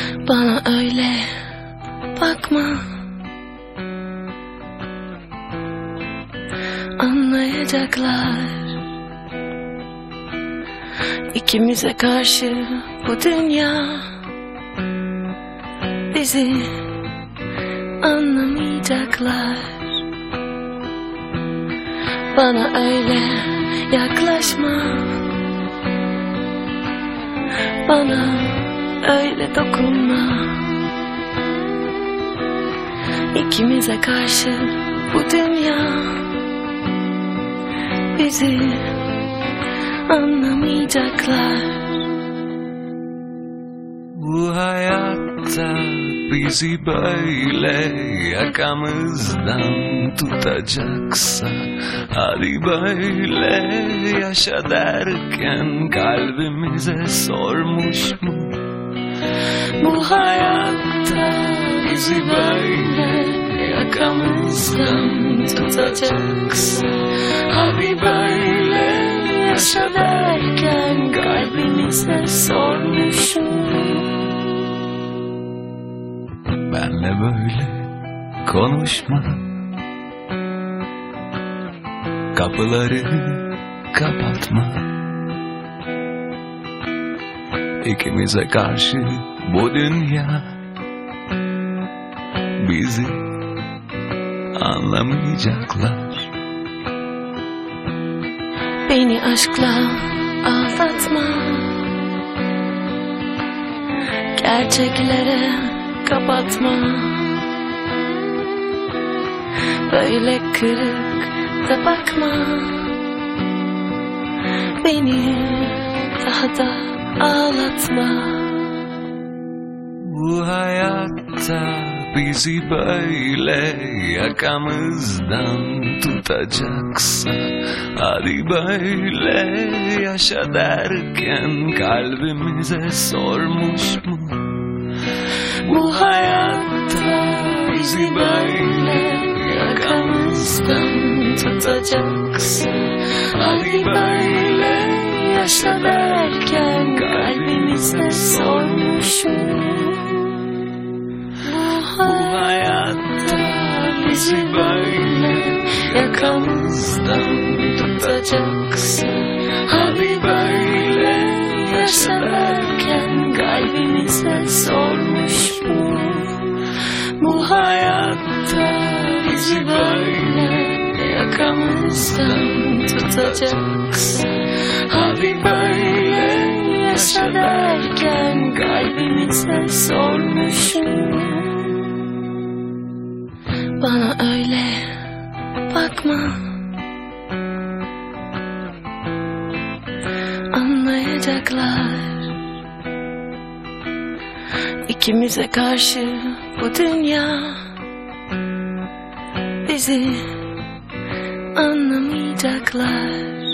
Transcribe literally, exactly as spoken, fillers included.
Bana öyle bakma, anlayacaklar. İkimize karşı bu dünya, bizi anlamayacaklar. Bana öyle yaklaşma, bana öyle dokunma. İkimize karşı bu dünya, bizi anlamayacaklar. Bu hayatta bizi böyle yakamızdan tutacaksa, hadi böyle yaşa derken kalbimize sormuş mu? Bu hayatta bizi böyle yakamızdan tutacaksa, hadi böyle yaşa derken kalbimize sormuş mu? Benle böyle konuşma, kapıları kapatma. İkimize karşı bu dünya, bizi anlamayacaklar. Beni aşkla aldatma, gerçeklere kapatma. Böyle kırık da bakma, beni daha da ağlatma. Bu hayatta bizi böyle yakamızdan tutacaksa, hadi böyle yaşa derken kalbimize sormuş mu? Bu hayatta bizi böyle yakamızdan tutacaksa, hadi böyle yaşa derken kalbimize sormuş mu? Bu hayatta bizi böyle yakamızdan tutacaksa, hadi böyle yaşa derken kalbimize sormuş mu? Bu hayatta bizi böyle yakamızdan tutacaksa, hadi böyle yaşa derken kalbimize sormuş mu? Bana öyle bakma, anlayacaklar. İkimize karşı bu dünya, bizi anlamayacaklar.